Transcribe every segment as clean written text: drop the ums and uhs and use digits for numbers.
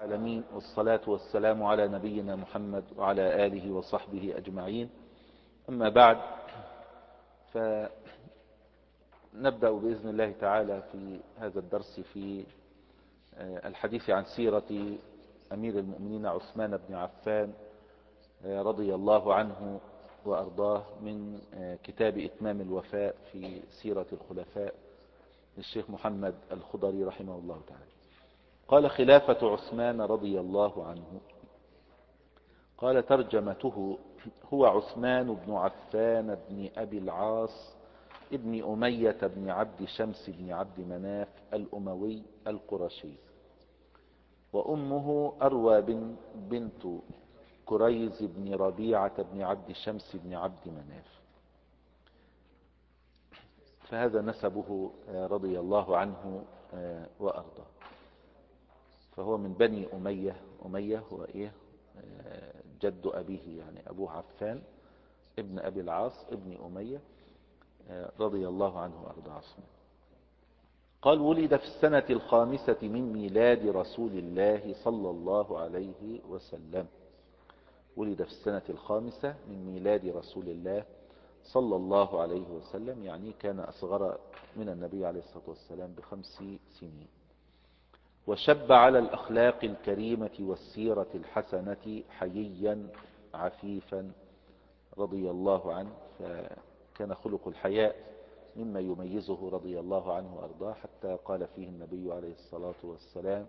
العالمين، والصلاة والسلام على نبينا محمد وعلى آله وصحبه أجمعين. أما بعد، فنبدأ بإذن الله تعالى في هذا الدرس في الحديث عن سيرة أمير المؤمنين عثمان بن عفان رضي الله عنه وأرضاه، من كتاب إتمام الوفاء في سيرة الخلفاء للشيخ محمد الخضري رحمه الله تعالى. قال: خلافة عثمان رضي الله عنه. قال: ترجمته: هو عثمان بن عفان بن أبي العاص ابن أمية بن عبد شمس بن عبد مناف الأموي القرشي، وأمه أروى بنت كريز بن ربيعة بن عبد شمس بن عبد مناف. فهذا نسبه رضي الله عنه وأرضاه. فهو من بني أمية هو جد أبيه، يعني أبوه عفان ابن أبي العاص ابن أمية رضي الله عنه وأرضاه عثمان. قال: ولد في السنة 5 من ميلاد رسول الله صلى الله عليه وسلم. ولد في السنة 5 من ميلاد رسول الله صلى الله عليه وسلم، يعني كان أصغر من النبي عليه الصلاة والسلام ب5 سنين. وشب على الأخلاق الكريمة والسيرة الحسنة حييا عفيفا رضي الله عنه. فكان خلق الحياء مما يميزه رضي الله عنه وأرضاه، حتى قال فيه النبي عليه الصلاة والسلام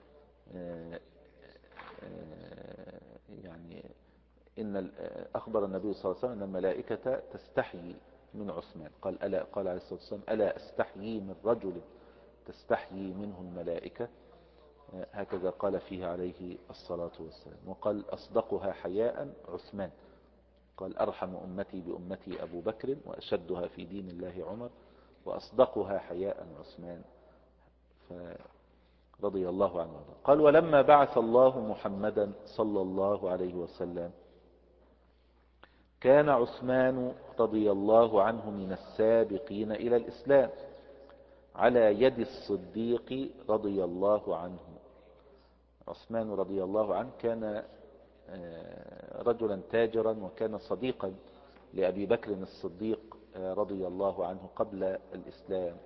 يعني أخبر النبي صلى الله عليه وسلم أن الملائكة تستحيي من عثمان. قال عليه الصلاة والسلام: ألا أستحيي من رجل تستحيي منه الملائكة. هكذا قال فيه عليه الصلاة والسلام. وقال: أصدقها حياء عثمان. قال: أرحم أمتي بأمتي أبو بكر، وأشدها في دين الله عمر، وأصدقها حياء عثمان. فرضي الله عنه. قال: ولما بعث الله محمدا صلى الله عليه وسلم، كان عثمان رضي الله عنه من السابقين إلى الإسلام على يد الصديق رضي الله عنه. عثمان رضي الله عنه كان رجلا تاجرا، وكان صديقا لأبي بكر الصديق رضي الله عنه قبل الإسلام.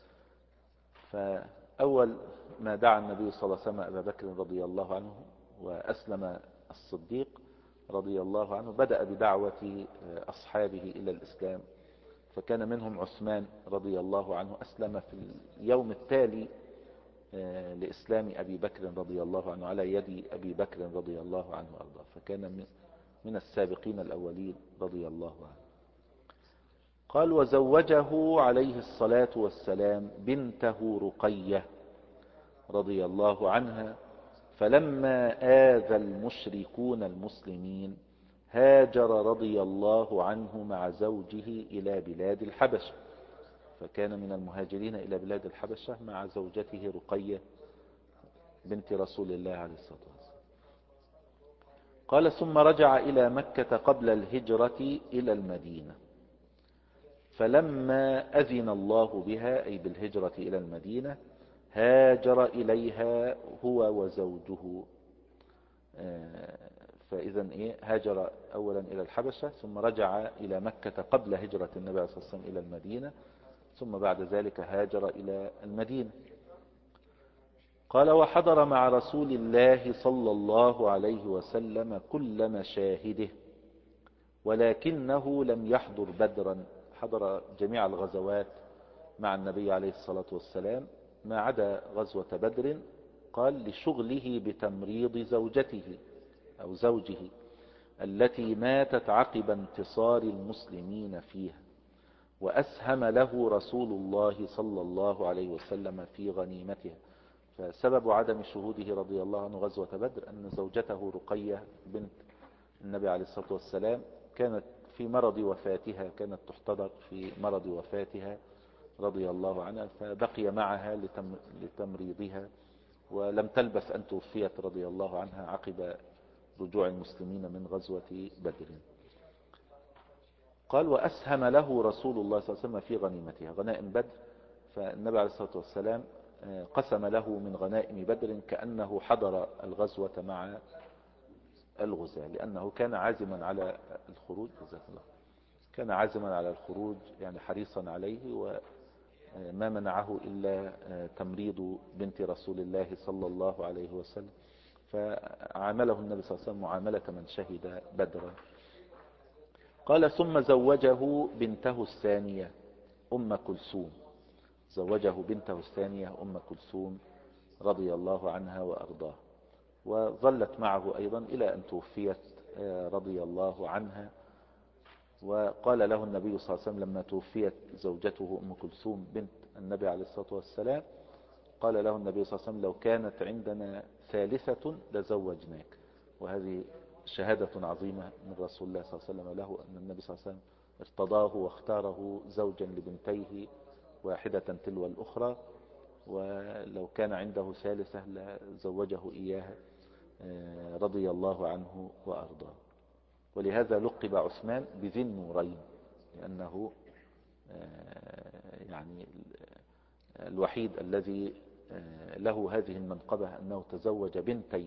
فأول ما دعا النبي صلى الله عليه وسلم أبا بكر رضي الله عنه وأسلم الصديق رضي الله عنه، بدأ بدعوة أصحابه إلى الإسلام. فكان منهم عثمان رضي الله عنه، أسلم في اليوم التالي لإسلام أبي بكر رضي الله عنه على يد أبي بكر رضي الله عنه وأرضاه. فكان من السابقين الأولين رضي الله عنه. قال: وزوجه عليه الصلاة والسلام بنته رقية رضي الله عنها. فلما آذى المشركون المسلمين، هاجر رضي الله عنه مع زوجه إلى بلاد الحبشة. فكان من المهاجرين إلى بلاد الحبشة مع زوجته رقية بنت رسول الله عليه الصلاة والسلام. قال: ثم رجع إلى مكة قبل الهجرة إلى المدينة. فلما أذن الله بها، أي بالهجرة إلى المدينة، هاجر إليها هو وزوجه. فإذا هاجر أولا إلى الحبشة، ثم رجع إلى مكة قبل هجرة النبي صلى الله عليه وسلم إلى المدينة، ثم بعد ذلك هاجر إلى المدينة. قال: وحضر مع رسول الله صلى الله عليه وسلم كل مشاهده، ولكنه لم يحضر بدرا. حضر جميع الغزوات مع النبي عليه الصلاة والسلام ما عدا غزوة بدر. قال: لشغله بتمريض زوجته أو زوجه التي ماتت عقب انتصار المسلمين فيها، وأسهم له رسول الله صلى الله عليه وسلم في غنيمتها. فسبب عدم شهوده رضي الله عنه غزوة بدر أن زوجته رقية بنت النبي عليه الصلاة والسلام كانت في مرض وفاتها، كانت تحتضر في مرض وفاتها رضي الله عنها، فبقي معها لتمريضها، ولم تلبث أن توفيت رضي الله عنها عقب رجوع المسلمين من غزوة بدر. قال: وأسهم له رسول الله صلى الله عليه وسلم في غنيمتها، غنائم بدر. فالنبي عليه الصلاة والسلام قسم له من غنائم بدر كأنه حضر الغزوة مع الغزاة، لأنه كان عازما على الخروج، جزاك الله، كان عازما على الخروج يعني حريصا عليه، وما منعه إلا تمريض بنت رسول الله صلى الله عليه وسلم، فعامله النبي صلى الله عليه وسلم معاملة من شهد بدرا. قال ثم زوجه بنته الثانية أم كلثوم، زوجه بنته الثانية أم كلثوم رضي الله عنها وأرضاها، وظلت معه أيضا إلى أن توفيت رضي الله عنها. وقال له النبي صلى الله عليه وسلم لما توفيت زوجته أم كلثوم بنت النبي عليه الصلاة والسلام، قال له النبي صلى الله عليه وسلم لو كانت عندنا ثالثة لزوجناك. وهذه شهادة عظيمة من رسول الله صلى الله عليه وسلم له، أن النبي صلى الله عليه وسلم ارتضاه واختاره زوجا لبنتيه واحدة تلو الأخرى، ولو كان عنده ثالثة لزوجه إياها رضي الله عنه وأرضاه. ولهذا لقب عثمان بذي النورين، لأنه يعني الوحيد الذي له هذه المنقبة أنه تزوج بنتي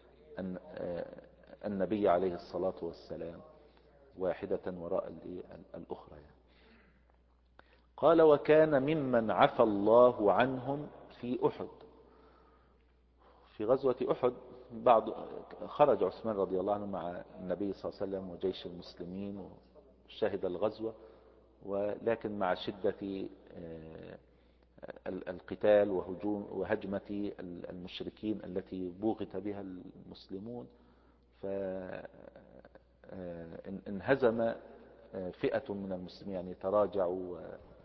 النبي عليه الصلاة والسلام، واحدة وراء الأخرى يعني. قال وكان ممن عفى الله عنهم في أحد، في غزوة أحد خرج عثمان رضي الله عنه مع النبي صلى الله عليه وسلم وجيش المسلمين وشهد الغزوة، ولكن مع شدة القتال وهجمة المشركين التي بوغت بها المسلمون، فانهزم فئة من المسلمين، يعني تراجعوا،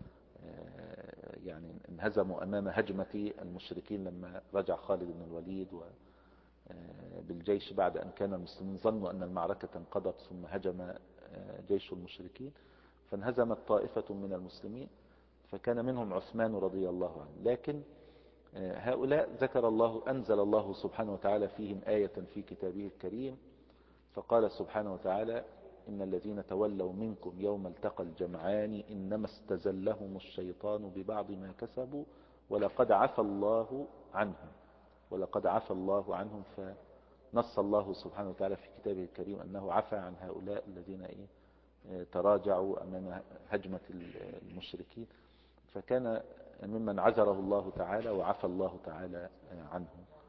يعني انهزموا أمام هجمة المشركين لما رجع خالد بن الوليد بالجيش بعد أن كان المسلمين ظنوا أن المعركة انقضت، ثم هجم جيش المشركين فانهزمت طائفة من المسلمين، فكان منهم عثمان رضي الله عنه. لكن هؤلاء أنزل الله سبحانه وتعالى فيهم آية في كتابه الكريم، فقال سبحانه وتعالى إن الذين تولوا منكم يوم التقى الجمعان إنما استزلهم الشيطان ببعض ما كسبوا ولقد عفى الله عنهم، ولقد عفى الله عنهم. فنص الله سبحانه وتعالى في كتابه الكريم أنه عفى عن هؤلاء الذين تراجعوا أمام هجمة المشركين، فكان ممن عذره الله تعالى وعفى الله تعالى عنه.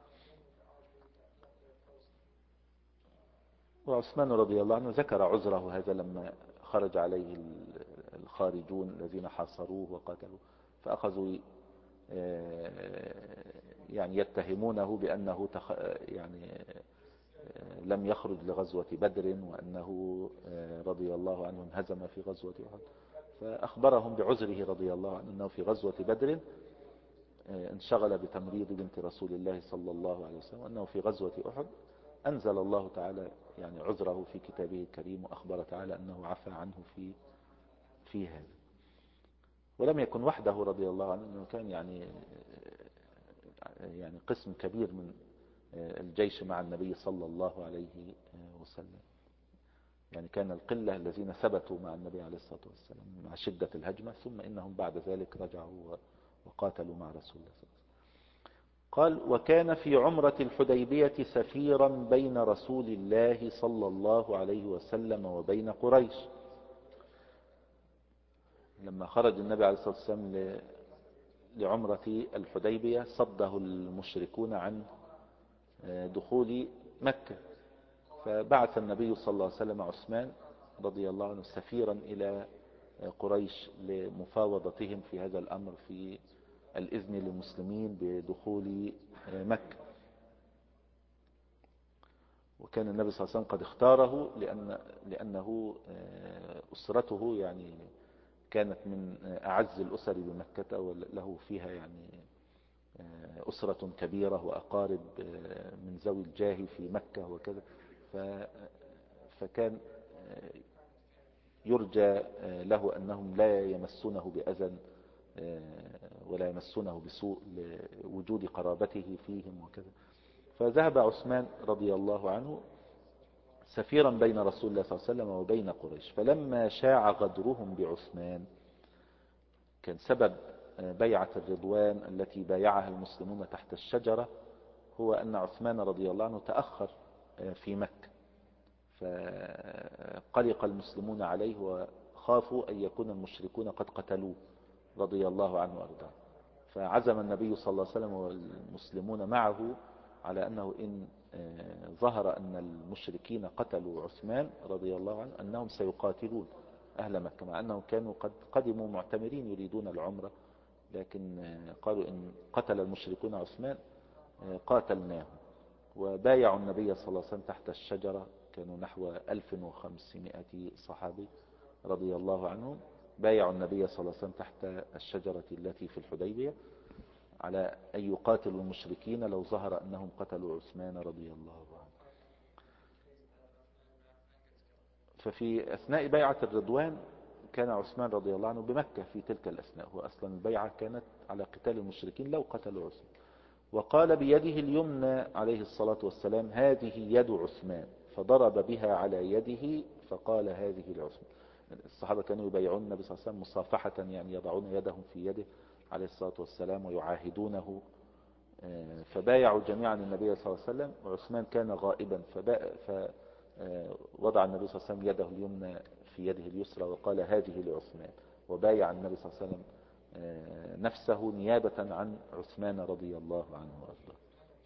وعثمان رضي الله عنه ذكر عذره هذا لما خرج عليه الخارجون الذين حاصروه وقتلوه، فأخذوا يعني يتهمونه بأنه يعني لم يخرج لغزوة بدر، وأنه رضي الله عنه انهزم في غزوة أحد، فأخبرهم بعذره رضي الله عنه أنه في غزوة بدر انشغل بتمريض بنت رسول الله صلى الله عليه وسلم، وأنه في غزوة أحد أنزل الله تعالى يعني عذره في كتابه الكريم، وأخبر تعالى أنه عفى عنه في هذا. ولم يكن وحده رضي الله عنه، أنه كان يعني قسم كبير من الجيش مع النبي صلى الله عليه وسلم، يعني كان القلة الذين ثبتوا مع النبي عليه الصلاة والسلام مع شدة الهجمة، ثم إنهم بعد ذلك رجعوا وقاتلوا مع رسول الله صلى الله عليه وسلم. قال وكان في عمرة الحديبية سفيرا بين رسول الله صلى الله عليه وسلم وبين قريش. لما خرج النبي عليه الصلاة والسلام لعمرة الحديبية صده المشركون عن دخول مكة، فبعث النبي صلى الله عليه وسلم عثمان رضي الله عنه سفيرا إلى قريش لمفاوضتهم في هذا الأمر، في الإذن للمسلمين بدخول مكة. وكان النبي صلى الله عليه وسلم قد اختاره لأنه أسرته يعني كانت من أعز الأسر بمكة، وله فيها يعني أسرة كبيرة وأقارب من ذوي الجاه في مكة وكذا، فكان يرجى له أنهم لا يمسونه بأذى ولا يمسونه بسوء لوجود قرابته فيهم وكذا. فذهب عثمان رضي الله عنه سفيرا بين رسول الله صلى الله عليه وسلم وبين قريش، فلما شاع غدرهم بعثمان، كان سبب بيعة الرضوان التي بايعها المسلمون تحت الشجرة هو أن عثمان رضي الله عنه تأخر في مكة، فقلق المسلمون عليه وخافوا أن يكون المشركون قد قتلوه رضي الله عنه وأرضاه. فعزم النبي صلى الله عليه وسلم والمسلمون معه على أنه إن ظهر أن المشركين قتلوا عثمان رضي الله عنه أنهم سيقاتلون أهل مكة، مع أنهم كانوا قد قدموا معتمرين يريدون العمرة، لكن قالوا إن قتل المشركون عثمان قاتلناه. وبايعوا النبي صلى الله عليه وسلم تحت الشجرة، كانوا نحو 1500 صحابي رضي الله عنهم، بايعوا النبي صلى الله عليه وسلم تحت الشجرة التي في الحديبية على أن يقاتلوا المشركين لو ظهر أنهم قتلوا عثمان رضي الله عنه. ففي أثناء بيعة الرضوان كان عثمان رضي الله عنه بمكة في تلك الأثناء، هو أصلا البيعة كانت على قتال المشركين لو قتلوا عثمان. وقال بيده اليمنى عليه الصلاة والسلام هذه يد عثمان، فضرب بها على يده فقال هذه لعثمان. الصحابة كانوا يبايعون النبي صلى الله عليه وسلم مصافحة، يعني يضعون يدهم في يده عليه الصلاة والسلام ويعاهدونه، فبايعوا جميعا النبي صلى الله عليه وسلم، وعثمان كان غائبا فوضع النبي صلى الله عليه وسلم يده اليمنى في يده اليسرى وقال هذه لعثمان، وبايع النبي صلى الله عليه وسلم نفسه نيابة عن عثمان رضي الله عنه وارضاه.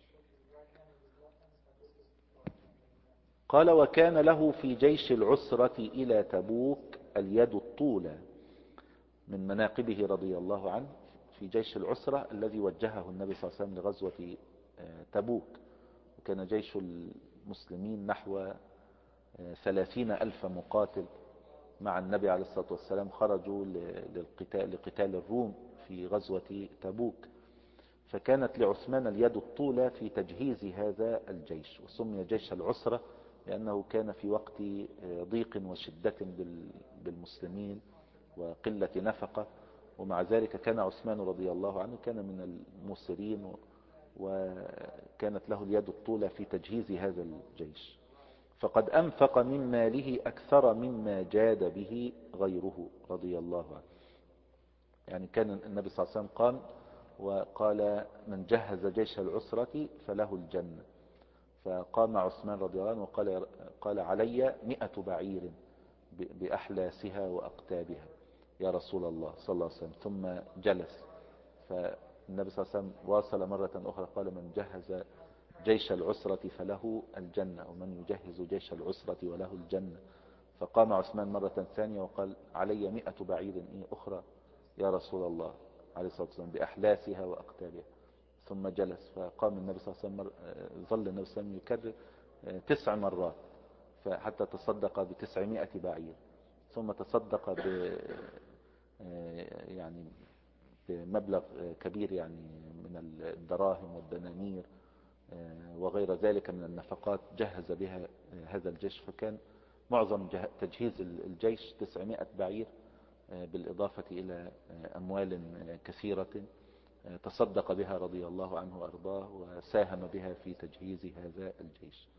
قال وكان له في جيش العسرة إلى تبوك اليد الطولى، من مناقبه رضي الله عنه في جيش العسرة الذي وجهه النبي صلى الله عليه وسلم لغزوة تبوك. وكان جيش المسلمين نحو 30,000 مقاتل مع النبي عليه الصلاة والسلام، خرجوا لقتال الروم في غزوة تبوك. فكانت لعثمان اليد الطولى في تجهيز هذا الجيش، وسمي جيش العسرة لأنه كان في وقت ضيق وشدة بالمسلمين وقلة نفقة، ومع ذلك كان عثمان رضي الله عنه كان من الموسرين، وكانت له اليد الطولى في تجهيز هذا الجيش. فقد أنفق من ماله أكثر مما جاد به غيره رضي الله عنه. يعني كان النبي صلى الله عليه وسلم قام وقال من جهز جيش العسرة فله الجنة، فقام عثمان رضي الله عنه وقال علي 100 بعير بأحلاسها وأقتابها يا رسول الله صلى الله عليه وسلم، ثم جلس. فالنبي صلى الله عليه وسلم واصل مرة أخرى قال من جهز جيش العسرة فله الجنة، ومن يجهز جيش العسرة وله الجنة. فقام عثمان مرة ثانية وقال علي 100 بعير أخرى يا رسول الله عليه الصلاة والسلام بأحلاسها وأقتابها، ثم جلس. فقام النبي صلى الله عليه وسلم، ظل النبي صلى الله عليه وسلم يكرر 9 مرات، فحتى تصدق ب900 بعير، ثم تصدق يعني بمبلغ كبير يعني من الدراهم والدنانير وغير ذلك من النفقات جهز بها هذا الجيش. فكان معظم تجهيز الجيش 900 بعير، بالإضافة إلى أموال كثيرة تصدق بها رضي الله عنه وأرضاه وساهم بها في تجهيز هذا الجيش.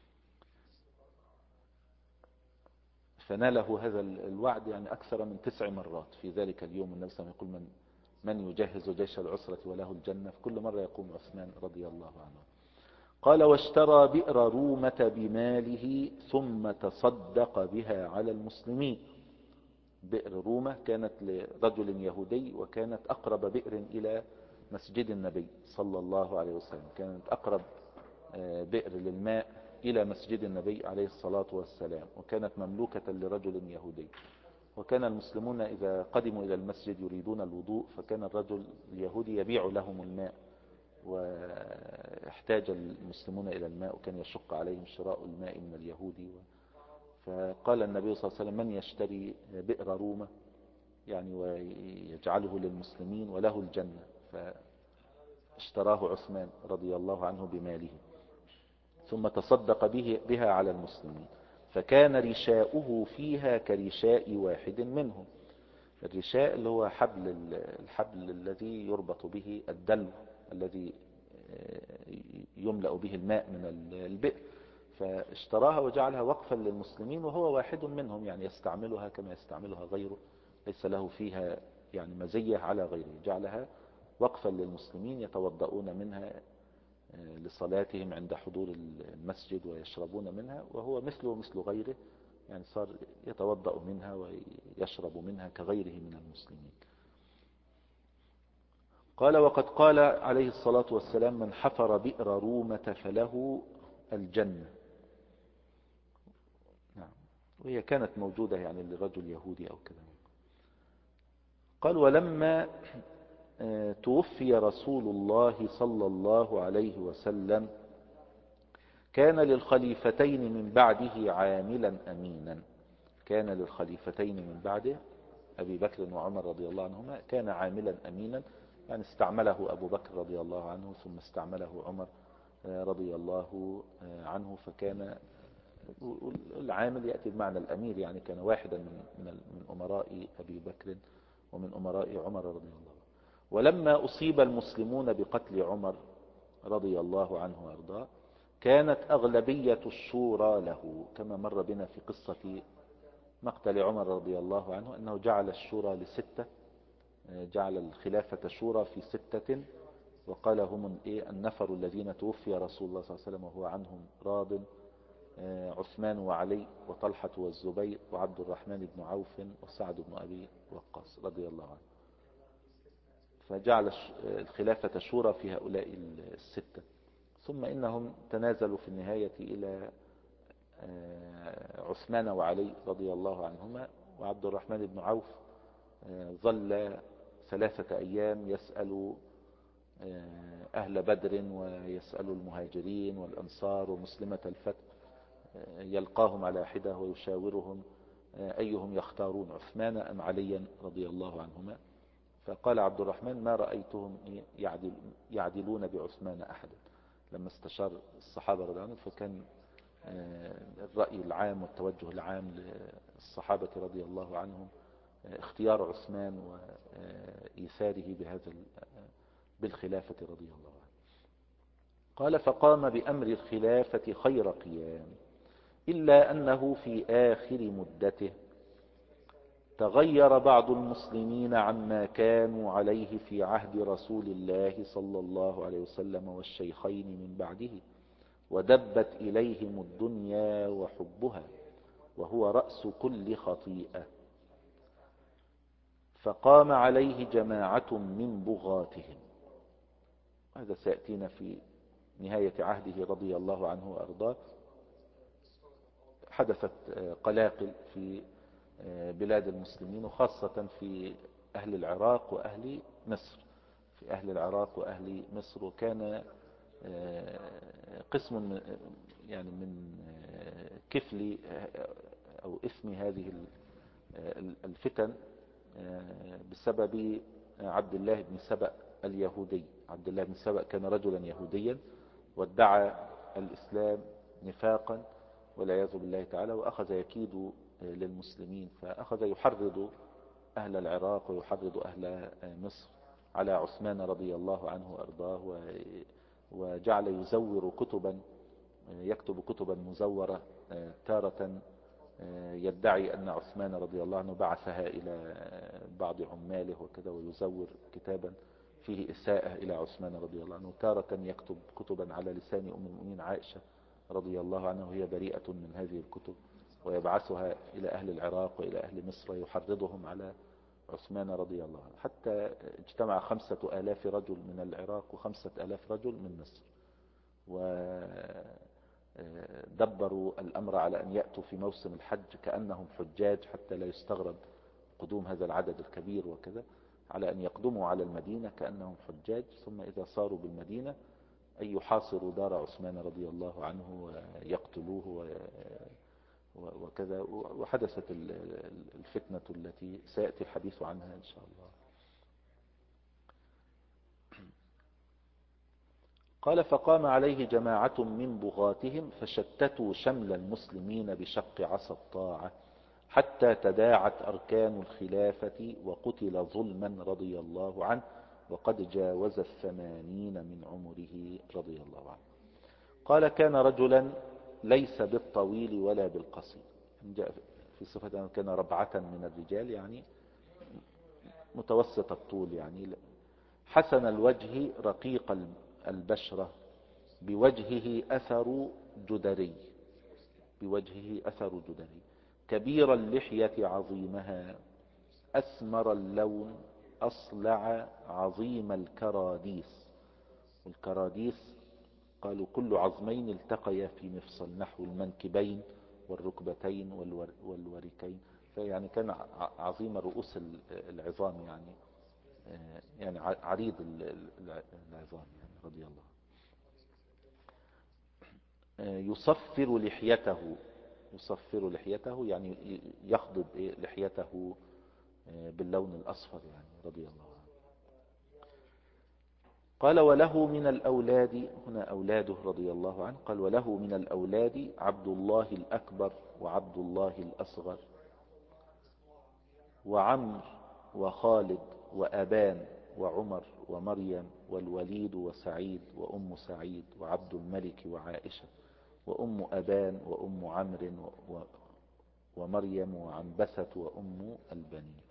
فناله هذا الوعد يعني أكثر من 9 مرات في ذلك اليوم. النبي صلى الله عليه وسلم يقول من يجهز جيش العسرة وله الجنة، في كل مرة يقوم عثمان رضي الله عنه. قال واشترى بئر رومة بماله ثم تصدق بها على المسلمين. بئر رومة كانت لرجل يهودي، وكانت أقرب بئر إلى مسجد النبي صلى الله عليه وسلم، كانت أقرب بئر للماء إلى مسجد النبي عليه الصلاة والسلام، وكانت مملوكة لرجل يهودي. وكان المسلمون إذا قدموا إلى المسجد يريدون الوضوء، فكان الرجل اليهودي يبيع لهم الماء، واحتاج المسلمون إلى الماء وكان يشق عليهم شراء الماء من اليهودي. فقال النبي صلى الله عليه وسلم من يشتري بئر رومة يعني ويجعله للمسلمين وله الجنة، فاشتراه عثمان رضي الله عنه بماله ثم تصدق بها على المسلمين، فكان رشاؤه فيها كرشاء واحد منهم. الرشاء اللي هو الحبل الذي يربط به الدلو الذي يملأ به الماء من البئر، فاشتراها وجعلها وقفا للمسلمين، وهو واحد منهم يعني يستعملها كما يستعملها غيره، ليس له فيها يعني مزية على غيره، جعلها وقفا للمسلمين يتوضؤون منها لصلاتهم عند حضور المسجد ويشربون منها، وهو مثله مثل غيره، يعني صار يتوضأ منها ويشرب منها كغيره من المسلمين. قال: وقد قال عليه الصلاة والسلام: من حفر بئر رومة فله الجنة. نعم. وهي كانت موجودة يعني لرجل يهودي أو كذا. قال: ولما توفي رسول الله صلى الله عليه وسلم كان للخليفتين من بعده عاملا أمينا. كان للخليفتين من بعده أبي بكر وعمر رضي الله عنهما كان عاملا أمينا، يعني استعمله أبو بكر رضي الله عنه ثم استعمله عمر رضي الله عنه، فكان العامل يأتي بمعنى الأمير، يعني كان واحدا من أمراء أبي بكر ومن أمراء عمر رضي الله عنه. ولما أصيب المسلمون بقتل عمر رضي الله عنه وأرضاه كانت أغلبية الشورى له، كما مر بنا في قصة مقتل عمر رضي الله عنه أنه جعل الشورى ل6، جعل الخلافة شورى في 6، وقال: هم النفر الذين توفي رسول الله صلى الله عليه وسلم وهو عنهم راض، عثمان وعلي وطلحة والزبير وعبد الرحمن بن عوف وسعد بن أبي وقاص رضي الله عنه. فجعل الخلافة شورى في هؤلاء 6، ثم إنهم تنازلوا في النهاية إلى عثمان وعلي رضي الله عنهما. وعبد الرحمن بن عوف ظل 3 أيام يسأل أهل بدر ويسأل المهاجرين والأنصار ومسلمة الفتح، يلقاهم على حدة ويشاورهم أيهم يختارون، عثمان أم عليا رضي الله عنهما. فقال عبد الرحمن: ما رأيتهم يعدلون بعثمان أحدا. لما استشار الصحابة رضي الله عنهم فكان الرأي العام والتوجه العام للصحابة رضي الله عنهم اختيار عثمان وإيثاره بالخلافة رضي الله عنه. قال: فقام بأمر الخلافة خير قيام، إلا أنه في آخر مدته تغير بعض المسلمين عما كانوا عليه في عهد رسول الله صلى الله عليه وسلم والشيخين من بعده، ودبت إليهم الدنيا وحبها وهو رأس كل خطيئة، فقام عليه جماعة من بغاتهم. هذا سيأتينا في نهاية عهده رضي الله عنه وأرضاه. حدثت قلاقل في بلاد المسلمين، وخاصة في أهل العراق وأهل مصر. في أهل العراق وأهل مصر، وكان قسم يعني من كفل أو إثم هذه الفتن بسبب عبد الله بن سبأ اليهودي. عبد الله بن سبأ كان رجلا يهوديا وادعى الإسلام نفاقا والعياذ بالله تعالى، وأخذ يكيد للمسلمين، فأخذ يحرض أهل العراق ويحرض أهل مصر على عثمان رضي الله عنه وأرضاه، وجعل يزور كتبا، يكتب كتبا مزورة، تارة يدعي أن عثمان رضي الله عنه بعثها إلى بعض عماله وكذا، ويزور كتابا فيه إساءة إلى عثمان رضي الله عنه، تارة يكتب كتبا على لسان أم المؤمنين عائشة رضي الله عنها وهي بريئة من هذه الكتب، ويبعثها إلى أهل العراق وإلى أهل مصر يحرضهم على عثمان رضي الله عنه، حتى اجتمع 5000 رجل من العراق و5000 رجل من مصر، ودبروا الأمر على أن يأتوا في موسم الحج كأنهم حجاج، حتى لا يستغرب قدوم هذا العدد الكبير وكذا، على أن يقدموا على المدينة كأنهم حجاج، ثم إذا صاروا بالمدينة أن يحاصروا دار عثمان رضي الله عنه ويقتلوه وكذا. وحدثت الفتنة التي سيأتي الحديث عنها إن شاء الله. قال: فقام عليه جماعة من بغاتهم فشتتوا شمل المسلمين بشق عصا الطاعة، حتى تداعت أركان الخلافة وقتل ظلما رضي الله عنه، وقد جاوز 80 من عمره رضي الله عنه. قال: كان رجلا ليس بالطويل ولا بالقصير، جاء في صفة أنه كان ربعة من الرجال، يعني متوسط الطول يعني، حسن الوجه رقيق البشرة، بوجهه أثر جدري، بوجهه أثر جدري، كبير اللحية عظيمها، أسمر اللون، أصلع، عظيم الكراديس. والكراديس قالوا كل عظمين التقيا في مفصل، نحو المنكبين والركبتين والوركين، فيعني كان عظيم رؤوس العظام يعني، يعني عريض العظام يعني رضي الله. يصفر لحيته، يصفر لحيته يعني يخضب لحيته باللون الأصفر يعني رضي الله عنه. قال وله من الأولاد، هنا أولاده رضي الله عنه، قال وله من الأولاد عبد الله الأكبر وعبد الله الأصغر وعمر وخالد وأبان وعمر ومريم والوليد وسعيد وأم سعيد وعبد الملك وعائشة وأم أبان وأم عمرو ومريم وعنبسة وأم البنين.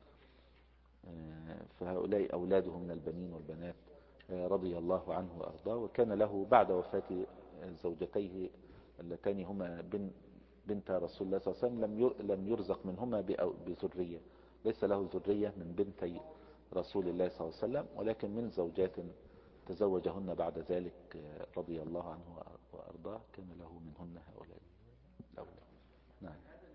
فهؤلاء أولاده من البنين والبنات رضي الله عنه وأرضاه. وكان له بعد وفاة زوجتيه اللتان هما بنت رسول الله صلى الله عليه وسلم لم يرزق منهما بذرية، ليس له ذرية من بنتي رسول الله صلى الله عليه وسلم، ولكن من زوجات تزوجهن بعد ذلك رضي الله عنه وأرضاه، كان له منهن هؤلاء الأولاد. نعم.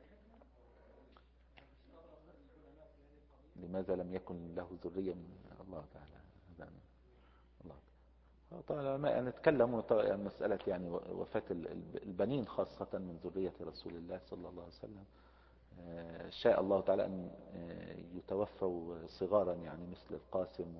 لماذا لم يكن له ذرية من الله تعالى؟ هذا الله طبعا العلماء يعني تكلموا عن مسألة يعني وفاة البنين خاصة من ذرية رسول الله صلى الله عليه وسلم. شاء الله تعالى أن يتوفوا صغارا يعني مثل القاسم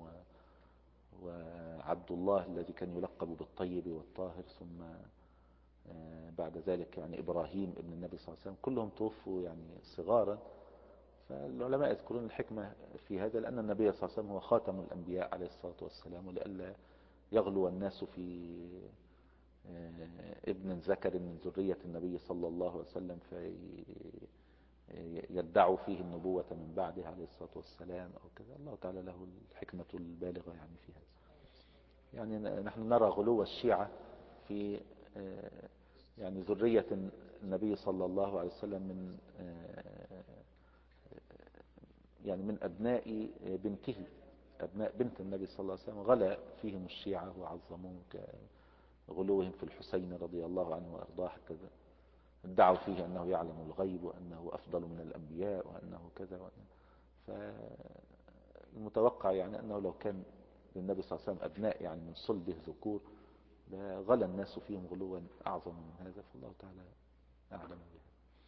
وعبد الله الذي كان يلقب بالطيب والطاهر، ثم بعد ذلك يعني إبراهيم ابن النبي صلى الله عليه وسلم، كلهم توفوا يعني صغارا. فالعلماء يذكرون الحكمة في هذا، لأن النبي صلى الله عليه وسلم هو خاتم الأنبياء عليه الصلاة والسلام، ولئلا يغلو الناس في ابن ذكر من ذرية النبي صلى الله عليه وسلم فيدعوا فيه النبوة من بعده عليه الصلاة والسلام أو كذا. الله تعالى له الحكمة البالغة يعني في هذا. يعني نحن نرى غلو الشيعة في يعني ذرية النبي صلى الله عليه وسلم من يعني من أبناء بنته، أبناء بنت النبي صلى الله عليه وسلم غلا فيهم الشيعة وعظموه كغلوهم في الحسين رضي الله عنه وأرضاه، حتى ادعوا فيه أنه يعلم الغيب وأنه أفضل من الأنبياء وأنه كذا فالمتوقع يعني أنه لو كان للنبي صلى الله عليه وسلم أبناء يعني من صلبه ذكور لغلا الناس فيهم غلوا أعظم من هذا، فالله تعالى أعلم به.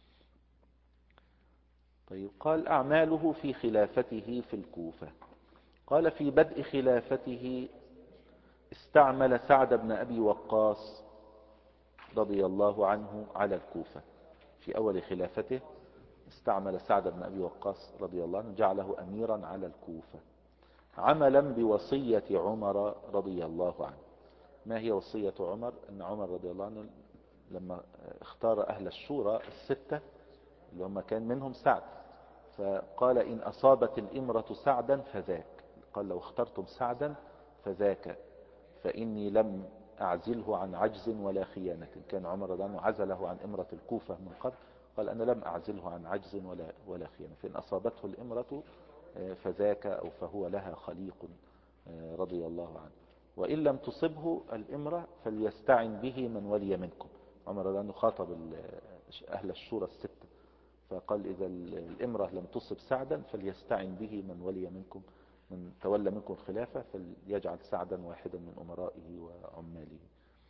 طيب قال أعماله في خلافته في الكوفة. قال في بدء خلافته استعمل سعد بن أبي وقاص رضي الله عنه على الكوفة. في أول خلافته استعمل سعد بن أبي وقاص رضي الله عنه، جعله أميرا على الكوفة عملا بوصية عمر رضي الله عنه. ما هي وصية عمر؟ أن عمر رضي الله عنه لما اختار أهل الشورى الستة اللي هم كان منهم سعد، فقال إن أصابت الإمرة سعدا فذاك، قال لو اخترتم سعدا فذاك، فإني لم أعزله عن عجز ولا خيانة. كان عمر رضي الله عنه عزله عن إمرة الكوفة من قبل، قال أنا لم أعزله عن عجز ولا خيانة، فإن أصابته الإمرة فذاك أو فهو لها خليق رضي الله عنه، وإن لم تصبه الإمرة فليستعن به من ولي منكم. عمر رضي الله عنه خاطب أهل الشورى الستة فقال إذا الإمرة لم تصب سعدا فليستعن به من ولي منكم، من تولى منكم الخلافة فليجعل سعدا واحدا من أمرائه وعماله.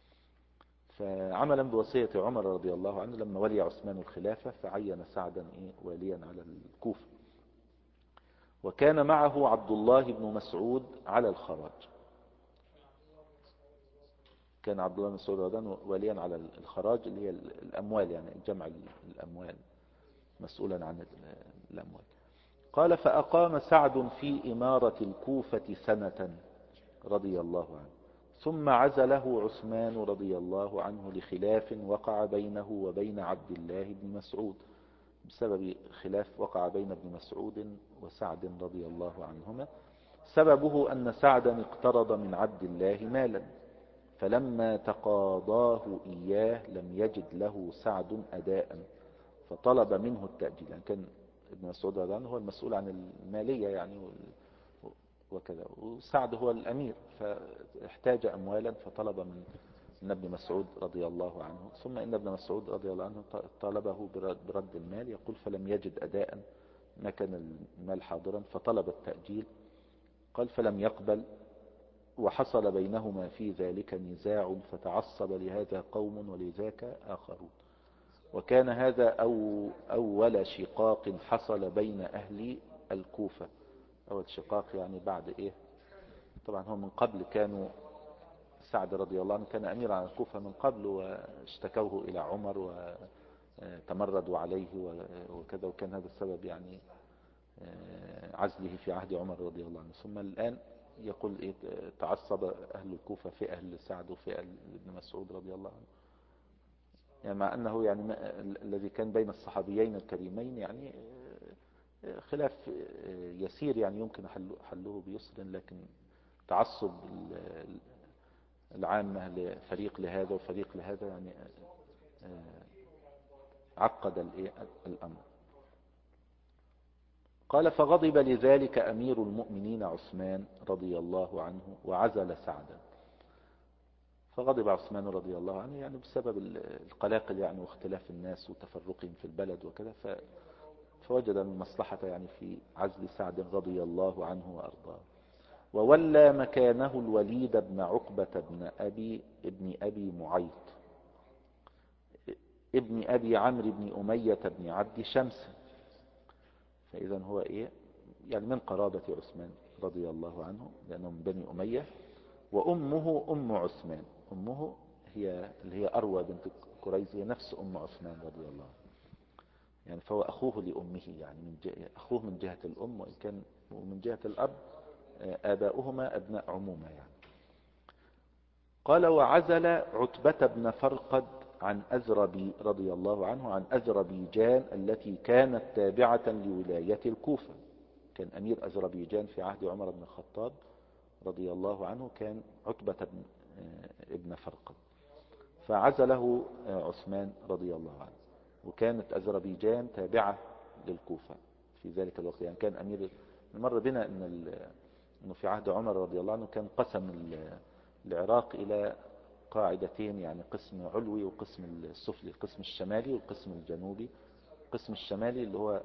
فعملا بوصية عمر رضي الله عنه لما ولي عثمان الخلافة فعين سعدا واليا على الكوفة. وكان معه عبد الله بن مسعود على الخراج، كان عبد الله بن مسعود رضي الله عنه واليا على الخراج اللي هي الأموال، يعني جمع الأموال، مسؤولا عن الأموال. قال فأقام سعد في إمارة الكوفة سنة رضي الله عنه، ثم عزله عثمان رضي الله عنه لخلاف وقع بينه وبين عبد الله بن مسعود، بسبب خلاف وقع بين ابن مسعود وسعد رضي الله عنهما، سببه أن سعدا اقترض من عبد الله مالا، فلما تقاضاه إياه لم يجد له سعد أداء فطلب منه التأجيل. يعني كان ابن مسعود رضي الله عنه هو المسؤول عن المالية يعني وكذا، وسعد هو الأمير، فاحتاج أموالا فطلب من ابن مسعود رضي الله عنه. ثم إن ابن مسعود رضي الله عنه طلبه برد المال، يقول فلم يجد أداء، ما كان المال حاضرا، فطلب التأجيل. قال فلم يقبل، وحصل بينهما في ذلك نزاع، فتعصب لهذا قوم ولذاك آخرون. وكان هذا أول شقاق حصل بين أهل الكوفة. أول شقاق يعني بعد إيه؟ طبعا هم من قبل كانوا، سعد رضي الله عنه كان أمير على الكوفة من قبل، واشتكوه إلى عمر وتمردوا عليه وكذا، وكان هذا السبب يعني عزله في عهد عمر رضي الله عنه. ثم الآن يقول إيه؟ تعصب أهل الكوفة فئة لسعد وفئة لابن مسعود رضي الله عنه. يعني مع أنه يعني الذي كان بين الصحابيين الكريمين يعني خلاف يسير، يعني يمكن حله بيسر، لكن تعصب العامة لفريق لهذا وفريق لهذا يعني عقد الأمر. قال فغضب لذلك أمير المؤمنين عثمان رضي الله عنه وعزل سعدا. فغضب عثمان رضي الله عنه يعني بسبب القلاقل يعني واختلاف الناس وتفرقهم في البلد وكذا، فوجد المصلحة يعني في عزل سعد رضي الله عنه وأرضاه. وولى مكانه الوليد بن عقبة ابن أبي معيط ابن أبي عمرو بن أمية بن عبد شمس. فإذا هو إيه؟ يعني من قرابة عثمان رضي الله عنه، لأنه من بني أمية. وأمه أم عثمان، أمه هي اللي هي أروى بنت كريز، هي نفس أم عثمان رضي الله عنه. يعني فهو أخوه لأمه، يعني أخوه من جهة الأم، وإن كان من جهة الأب آباؤهما أبناء عمومة يعني. قال وعزل عتبة بن فرقد عن أزربي رضي الله عنه عن أذربيجان التي كانت تابعة لولاية الكوفة. كان أمير أذربيجان في عهد عمر بن الخطاب رضي الله عنه كان عتبة ابن فرقد، فعزله عثمان رضي الله عنه. وكانت أذربيجان تابعة للكوفة في ذلك الوقت، يعني كان أمير. مر بنا أنه في عهد عمر رضي الله عنه كان قسم العراق إلى قاعدتين، يعني قسم علوي وقسم السفلي، القسم الشمالي والقسم الجنوبي. القسم الشمالي اللي هو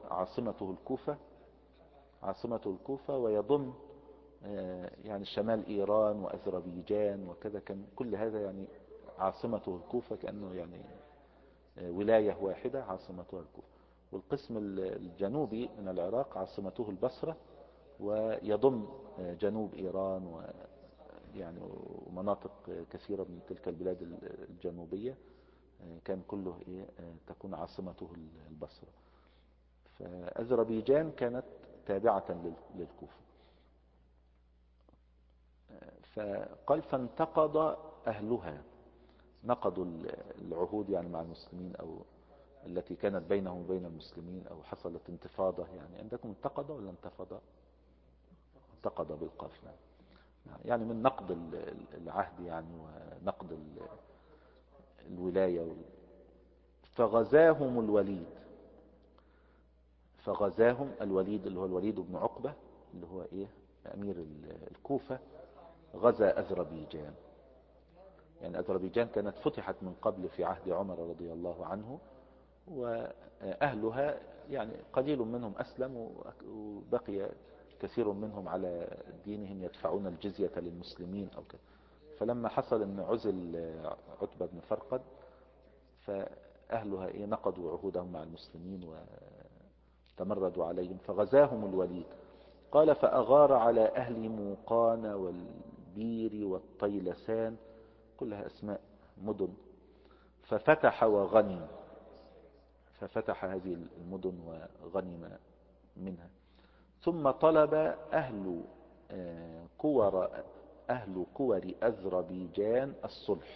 عاصمته الكوفة ويضم يعني شمال إيران وأذربيجان وكذا، كان كل هذا يعني عاصمته الكوفة، كأنه يعني ولاية واحدة عاصمتها الكوفة. والقسم الجنوبي من العراق عاصمته البصرة، ويضم جنوب إيران يعني ومناطق كثيرة من تلك البلاد الجنوبية، كان كله تكون عاصمته البصرة. فأذربيجان كانت تابعة للكوفة. فقال فانتقض أهلها، نقضوا العهود يعني مع المسلمين، أو التي كانت بينهم وبين المسلمين، أو حصلت انتفاضة. يعني عندكم انتقض ولا انتفض؟ انتقض بالقاف، يعني من نقض العهد يعني ونقض الولاية. فغزاهم الوليد اللي هو الوليد بن عقبة اللي هو أمير الكوفة، غزا أذربيجان. يعني أذربيجان كانت فتحت من قبل في عهد عمر رضي الله عنه، وأهلها يعني قليل منهم أسلم، وبقي كثير منهم على دينهم يدفعون الجزية للمسلمين أو كذا. فلما حصل أن عزل عتبة بن فرقد، فأهلها نقضوا عهودهم مع المسلمين وتمردوا عليهم، فغزاهم الوليد. قال فأغار على أهل موقان والبير والطيلسان، كلها أسماء مدن، ففتح وغنم، ففتح هذه المدن وغنم منها. ثم طلب أهل كور أذربيجان الصلح.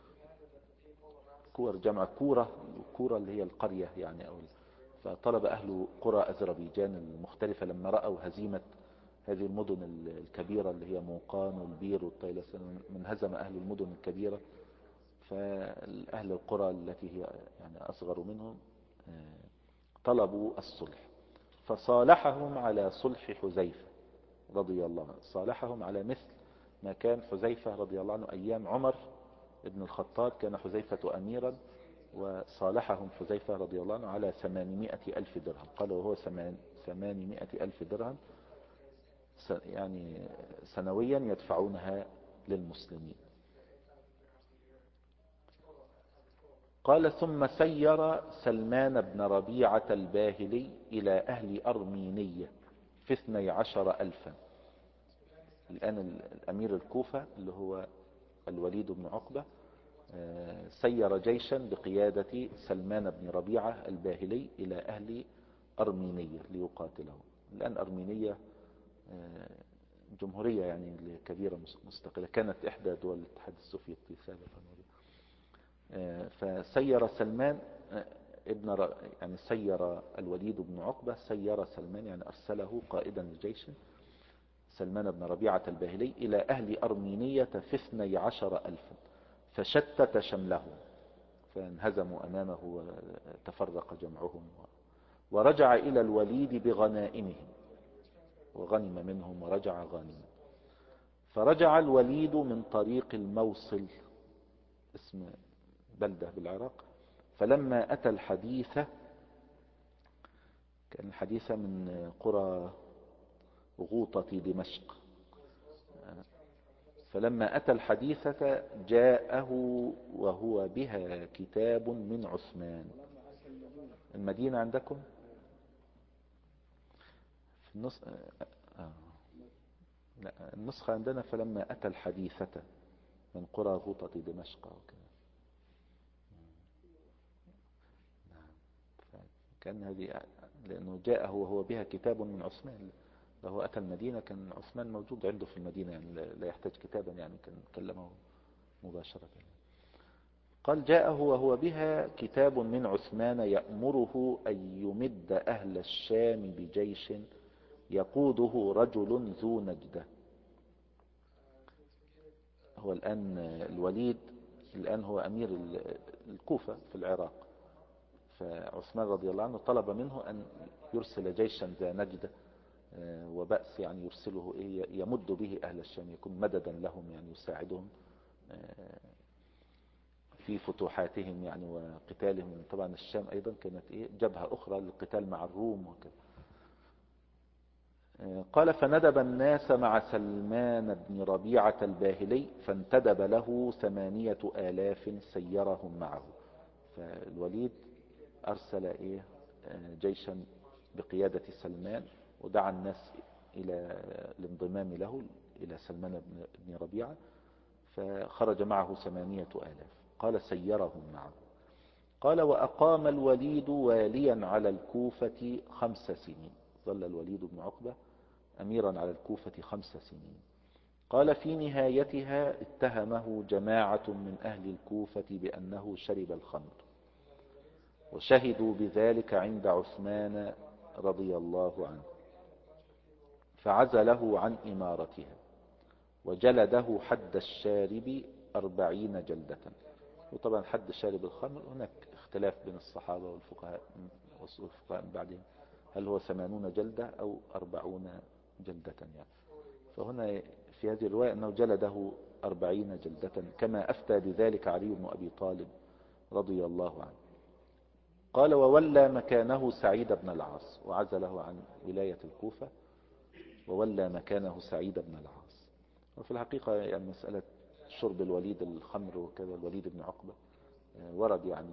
كور جمع كورة اللي هي القرية يعني فطلب أهل قرى أذربيجان المختلفة لما رأوا هزيمة هذه المدن الكبيرة اللي هي موقان والبير والطيلسان، من هزم أهل المدن الكبيرة، فأهل القرى التي هي يعني أصغر منهم طلبوا الصلح، فصالحهم على صلح حذيفة رضي الله عنه. صالحهم على مثل ما كان حذيفة رضي الله عنه أيام عمر ابن الخطاب، كان حذيفة أميرا، وصالحهم حذيفة رضي الله عنه على 800 ألف درهم. قال وهو 800 ألف درهم يعني سنويا يدفعونها للمسلمين. قال ثم سير سلمان بن ربيعة الباهلي إلى أهل أرمينية في 12 ألفا. الآن الأمير الكوفة اللي هو الوليد بن عقبة سير جيشا بقيادة سلمان بن ربيعة الباهلي إلى أهل أرمينية ليقاتلهم. الآن أرمينية جمهورية يعني كبيرة مستقلة، كانت إحدى دول الاتحاد السوفيتي سابقا. فسير سلمان يعني سير الوليد بن عقبة، سير سلمان يعني أرسله قائدا لجيش سلمان بن ربيعة الباهلي إلى أهل أرمينية في 12 ألفا، فشتت شملهم فانهزموا أمامه وتفرق جمعهم، ورجع إلى الوليد بغنائمهم وغنم منهم ورجع غانما. فرجع الوليد من طريق الموصل، اسم بلدة بالعراق، فلما أتى الحديثة، كان الحديثة من قرى غوطة دمشق، فلما أتى الحديثة جاءه وهو بها كتاب من عثمان. المدينة عندكم في لا النسخة عندنا فلما أتى الحديثة من قرى غوطة دمشق وكذا. كان هذه لأنه جاءه وهو بها كتاب من عثمان، فهو أتى المدينة كان عثمان موجود عنده في المدينة، يعني لا يحتاج كتابا، يعني كان كلمه مباشرة. قال جاءه وهو بها كتاب من عثمان يأمره أن يمد أهل الشام بجيش يقوده رجل ذو نجدة. هو الآن الوليد الآن هو أمير الكوفة في العراق، فعثمان رضي الله عنه طلب منه أن يرسل جيشا ذا نجدة وبأس، يعني يرسله يمد به أهل الشام، يكون مددا لهم، يعني يساعدهم في فتوحاتهم يعني وقتالهم. طبعا الشام أيضا كانت جبهة أخرى للقتال مع الروم وكذا. قال فندب الناس مع سلمان بن ربيعة الباهلي، فانتدب له 8,000 سيرهم معه. فالوليد أرسل جيشا بقيادة سلمان، ودعا الناس إلى الانضمام له إلى سلمان بن ربيعة، فخرج معه 8,000. قال سيرهم معه. قال وأقام الوليد واليا على الكوفة 5 سنين. ظل الوليد بن عقبة أميرا على الكوفة 5 سنين. قال في نهايتها اتهمه جماعة من أهل الكوفة بأنه شرب الخمر، وشهدوا بذلك عند عثمان رضي الله عنه، فعزله عن إمارتها وجلده حد الشارب 40 جلدة. وطبعا حد شارب الخمر هناك اختلاف بين الصحابة والفقهاء من بعدهم، هل هو 80 جلدة أو 40 جلدة يعني. فهنا في هذه الرواية أنه جلده 40 جلدة، كما أفتى بذلك علي بن أبي طالب رضي الله عنه. قال وولى مكانه سعيد بن العاص، وعزله عن ولاية الكوفة وولى مكانه سعيد بن العاص. وفي الحقيقة يعني مسألة شرب الوليد الخمر وكذا، الوليد بن عقبة ورد يعني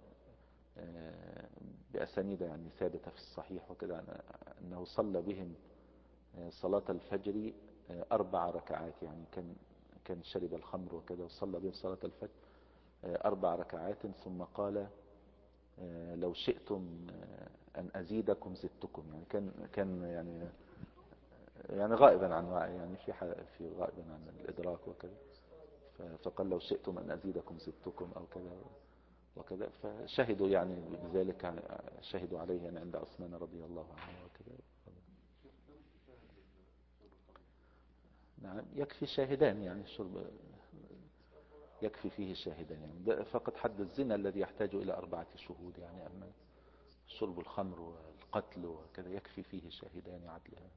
بأسانيد يعني ثابتة في الصحيح وكذا، أنه صلى بهم صلاة الفجر 4 ركعات، يعني كان شرب الخمر وكذا، وصلى بهم صلاة الفجر 4 ركعات، ثم قال لو شئتم أن أزيدكم زدتكم. يعني كان يعني غائبا عن وعي، يعني في غائبا عن الإدراك وكذا، فقال لو شئتم أن أزيدكم زدتكم أو كذا وكذا. فشهدوا يعني بذلك، شهدوا عليه يعني عند عثمان رضي الله عنه وكذا. نعم يكفي شاهدان، يعني الشرب يكفي فيه شاهدان، يعني ده فقط حد الزنا الذي يحتاج إلى 4 شهود، يعني أما شرب الخمر والقتل وكذا يكفي فيه شاهدان عدلها.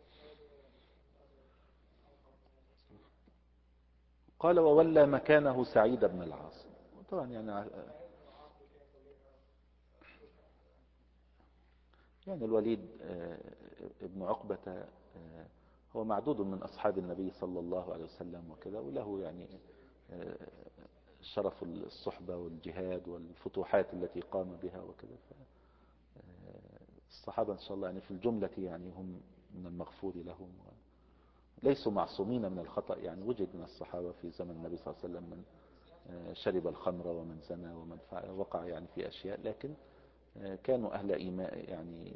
قال وولى مكانه سعيد بن العاص. طبعا يعني الوليد ابن عقبة هو معدود من أصحاب النبي صلى الله عليه وسلم وكذا، وله يعني آه، شرف الصحبة والجهاد والفتوحات التي قام بها وكذا. الصحابة إن شاء الله يعني في الجملة يعني هم من المغفور لهم، ليسوا معصومين من الخطأ. يعني وجد من الصحابة في زمن النبي صلى الله عليه وسلم من شرب الخمر ومن زنى ومن وقع يعني في أشياء، لكن كانوا أهل إيمان، يعني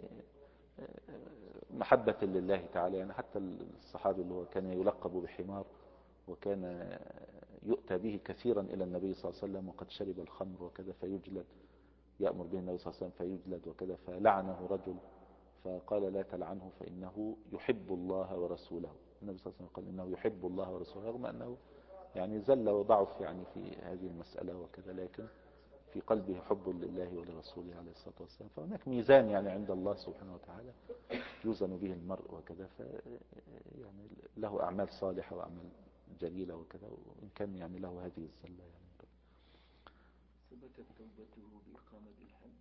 محبة لله تعالى. يعني حتى الصحابي اللي هو كان يلقب بحمار وكان يؤتى به كثيرا إلى النبي صلى الله عليه وسلم وقد شرب الخمر وكذا فيجلد، يأمر به النبي صلى الله عليه وسلم فيجلد وكذا، فلعنه رجل فقال لا تلعنه فإنه يحب الله ورسوله. النبي صلى الله عليه وسلم قال إنه يحب الله ورسوله، رغم أنه يعني زل وضعف يعني في هذه المسألة وكذا، لكن في قلبه حب لله ولرسوله عليه الصلاة والسلام. فهناك ميزان يعني عند الله سبحانه وتعالى يوزن به المرء وكذا، يعني له أعمال صالحة وأعمال جليلة وكذا، وإن كان يعني له هذه الزلة يعني. ثبتت توبته بإقامة الحد.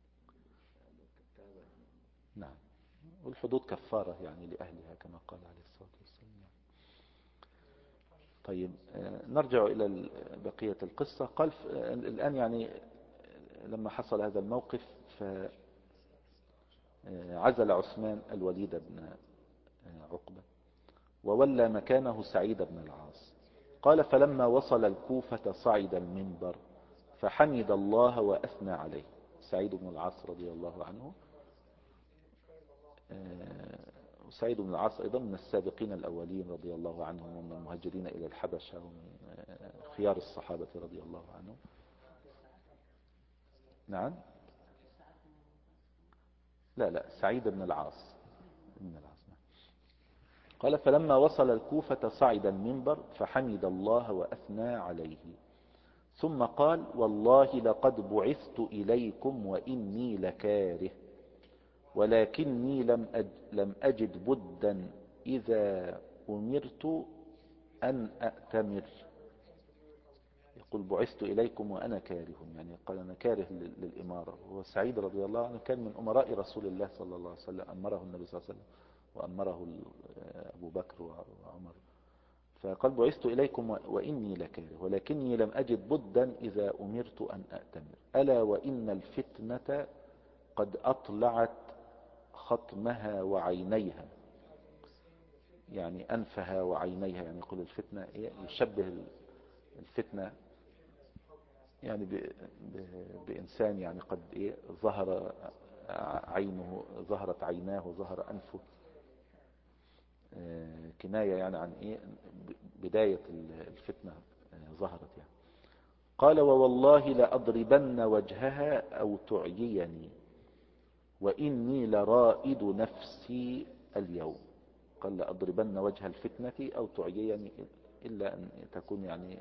نعم، والحدود كفارة يعني لأهلها كما قال عليه الصلاة والسلام. طيب نرجع إلى بقية القصة. قال الآن يعني لما حصل هذا الموقف فعزل عثمان الوليد بن عقبة وولى مكانه سعيد بن العاص. قال فلما وصل الكوفة صعد المنبر فحمد الله وأثنى عليه. سعيد بن العاص رضي الله عنه، وسعيد بن العاص أيضا من السابقين الأولين رضي الله عنهم، ومن المهاجرين إلى الحبشة، ومن خيار الصحابة رضي الله عنهم. نعم، لا سعيد بن العاص. قال فلما وصل الكوفة صعد المنبر فحمد الله وأثنى عليه، ثم قال والله لقد بعثت إليكم وإني لكاره، ولكني لم أجد بدا إذا أمرت أن أأتمر. يقول بعثت إليكم وأنا كاره، يعني قال أنا كاره للإمارة. هو سعيد رضي الله عنه كان من أمراء رسول الله صلى الله عليه وسلم، أمره النبي صلى الله عليه وسلم وأمره أبو بكر وعمر. فقال بعثت إليكم وإني لكاره، ولكني لم أجد بدا إذا أمرت أن أأتمر. ألا وإن الفتنة قد أطلعت خطمها وعينيها، يعني أنفها وعينيها. يعني يقول الفتنة يشبه الفتنة يعني بإنسان يعني قد ظهر عينه، ظهرت عيناه وظهر أنفه، كناية يعني عن بداية الفتنة ظهرت يعني. قال ووالله لأضربن وجهها أو تعييني وإني لرائد نفسي اليوم. قال لأضربن وجه الفتنة أو تعييني، إلا أن تكون يعني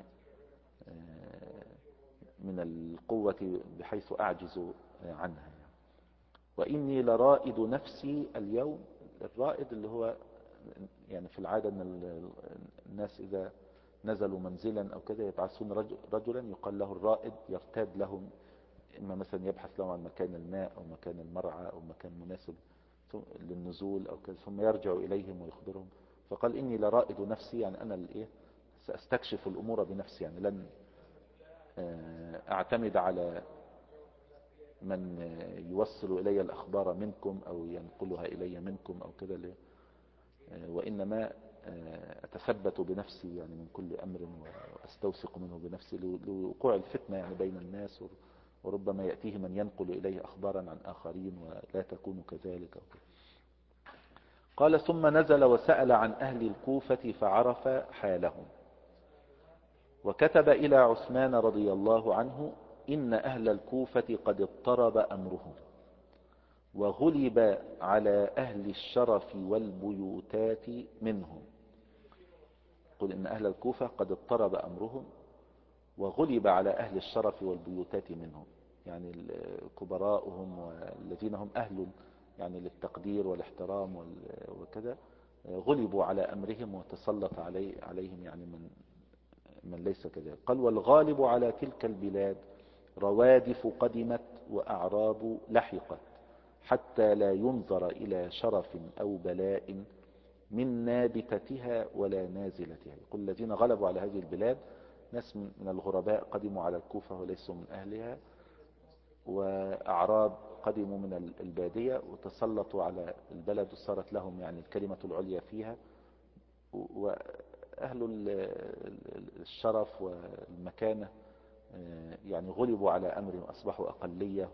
من القوة بحيث أعجز عنها يعني. وإني لرائد نفسي اليوم. الرائد اللي هو يعني في العادة أن الناس إذا نزلوا منزلا أو كذا يبعثون رجلا يقال له الرائد، يرتاد لهم، إما مثلا يبحث لهم عن مكان الماء أو مكان المرعى أو مكان مناسب للنزول أو كذا، ثم يرجع إليهم ويخبرهم. فقال إني لرائد نفسي، يعني أنا سأستكشف الأمور بنفسي، يعني لن أعتمد على من يوصل إلي الأخبار منكم أو ينقلها إلي منكم أو كذا، وإنما أتثبت بنفسي يعني من كل أمر وأستوثق منه بنفسي لوقوع الفتنة يعني بين الناس، وربما يأتيه من ينقل إليه أخبارا عن آخرين ولا تكون كذلك. قال ثم نزل وسأل عن أهل الكوفة فعرف حالهم، وكتب إلى عثمان رضي الله عنه إن أهل الكوفة قد اضطرب أمرهم وغلب على أهل الشرف والبيوتات منهم، يقول إن أهل الكوفة قد اضطرب أمرهم وغلب على أهل الشرف والبيوتات منهم، يعني كبراءهم والذين هم أهل يعني للتقدير والاحترام وكذا، غلبوا على أمرهم وتسلط عليهم يعني من ليس كذلك. قال والغالب على تلك البلاد روادف قدمت وأعراب لحقت، حتى لا ينظر إلى شرف أو بلاء من نابتتها ولا نازلتها. يقول الذين غلبوا على هذه البلاد ناس من الغرباء قدموا على الكوفة وليسوا من أهلها، وأعراب قدموا من البادية وتسلطوا على البلد وصارت لهم يعني الكلمة العليا فيها، وأهل الشرف والمكانة يعني غلبوا على أمرهم، أصبحوا أقلية،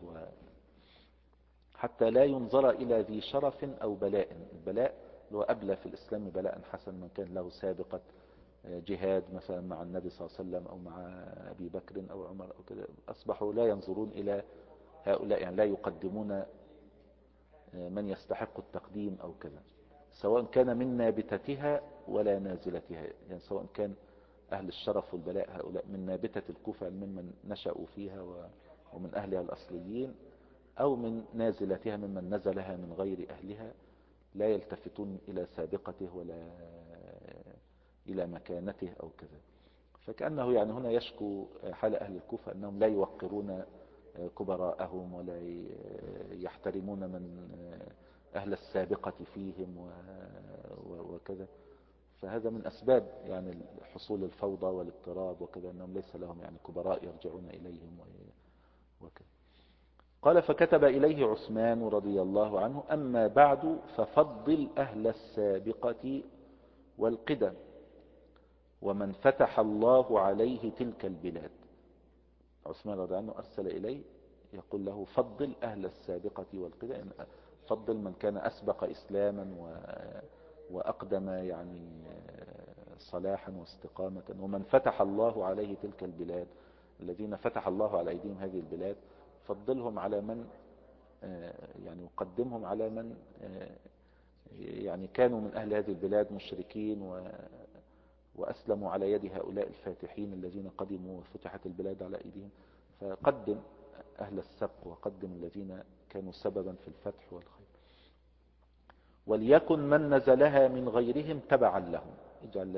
حتى لا ينظر إلى ذي شرف أو بلاء. البلاء هو أبلى في الإسلام بلاء حسن من كان له سابقة جهاد مثلا مع النبي صلى الله عليه وسلم أو مع أبي بكر أو عمر أو كده، أصبحوا لا ينظرون إلى هؤلاء، يعني لا يقدمون من يستحق التقديم أو كذا، سواء كان من نابتتها ولا نازلتها. يعني سواء كان أهل الشرف والبلاء هؤلاء من نابتة الكوفة ممن نشأوا فيها ومن أهلها الأصليين، أو من نازلتها ممن نزلها من غير أهلها، لا يلتفتون إلى سابقته ولا إلى مكانته أو كذا. فكأنه يعني هنا يشكو حال أهل الكوفة أنهم لا يوقرون كبراءهم ولا يحترمون من أهل السابقة فيهم وكذا. فهذا من أسباب يعني حصول الفوضى والاضطراب وكذا، أنهم ليس لهم يعني كبراء يرجعون إليهم وكذا. قال فكتب إليه عثمان رضي الله عنه أما بعد ففضل أهل السابقة والقدم ومن فتح الله عليه تلك البلاد. عثمان رضي الله عنه أرسل إليه يقول له فضل أهل السابقة والقدم، فضل من كان أسبق إسلاما وأقدم يعني صلاحا واستقامة، ومن فتح الله عليه تلك البلاد، الذين فتح الله على أيديهم هذه البلاد فضلهم على من يعني يقدمهم على من يعني كانوا من أهل هذه البلاد مشركين وأسلموا على يد هؤلاء الفاتحين الذين قدموا وفتحت البلاد على أيديهم. فقدم أهل السبق وقدم الذين كانوا سببا في الفتح والخير. وليكن من نزلها من غيرهم تبعا لهم، اجعل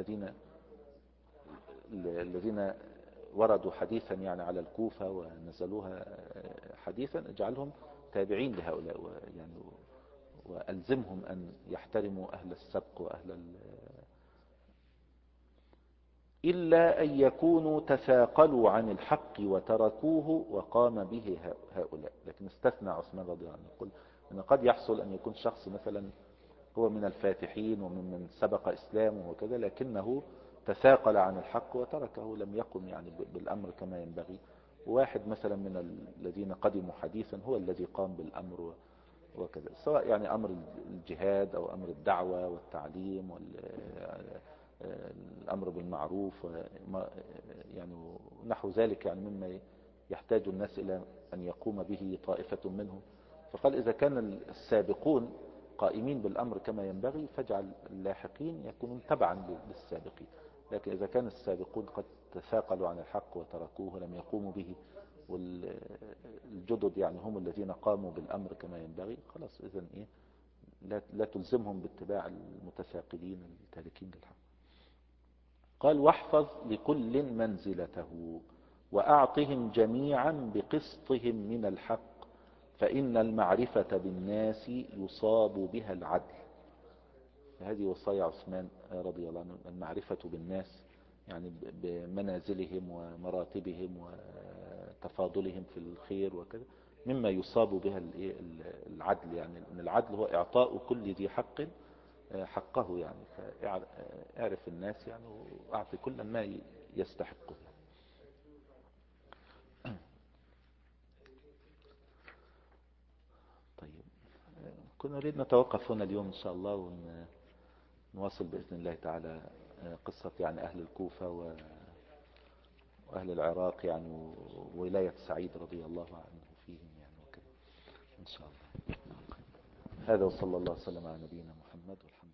الذين وردوا حديثا يعني على الكوفة ونزلوها حديثا اجعلهم تابعين لهؤلاء، يعني وألزمهم أن يحترموا أهل السبق إلا أن يكونوا تثاقلوا عن الحق وتركوه وقام به هؤلاء. لكن استثنى عثمان رضي الله عنه، يقول أن قد يحصل أن يكون شخص مثلا هو من الفاتحين ومن سبق إسلامه وكذا، لكنه تثاقل عن الحق وتركه، لم يقم يعني بالأمر كما ينبغي. واحد مثلا من الذين قدموا حديثا هو الذي قام بالأمر وكذا، سواء يعني أمر الجهاد أو أمر الدعوة والتعليم والأمر بالمعروف يعني نحو ذلك، يعني مما يحتاج الناس إلى أن يقوم به طائفة منهم. فقال إذا كان السابقون قائمين بالأمر كما ينبغي فاجعل اللاحقين يكونون تبعا للسابقين. لكن إذا كان السابقون قد تثاقلوا عن الحق وتركوه ولم يقوموا به، والجدد يعني هم الذين قاموا بالأمر كما ينبغي، خلاص إذن إيه لا تلزمهم باتباع المتثاقلين التاركين للحق. قال واحفظ لكل منزلته وأعطهم جميعا بقسطهم من الحق، فإن المعرفة بالناس يصاب بها العدل. هذه وصايا عثمان رضي الله عنه، المعرفة بالناس يعني بمنازلهم ومراتبهم وتفاضلهم في الخير وكذا، مما يصاب بها العدل. يعني ان العدل هو اعطاء كل ذي حق حقه، يعني فاعرف الناس يعني واعطي كل ما يستحقه. طيب كنا نريد نتوقف هنا اليوم ان شاء الله، ونواصل باذن الله تعالى قصة يعني اهل الكوفة واهل العراق يعني وولاية سعيد رضي الله عنه فيهم يعني وكذا ان شاء الله. هذا وصلى الله وسلم على نبينا محمد والحمد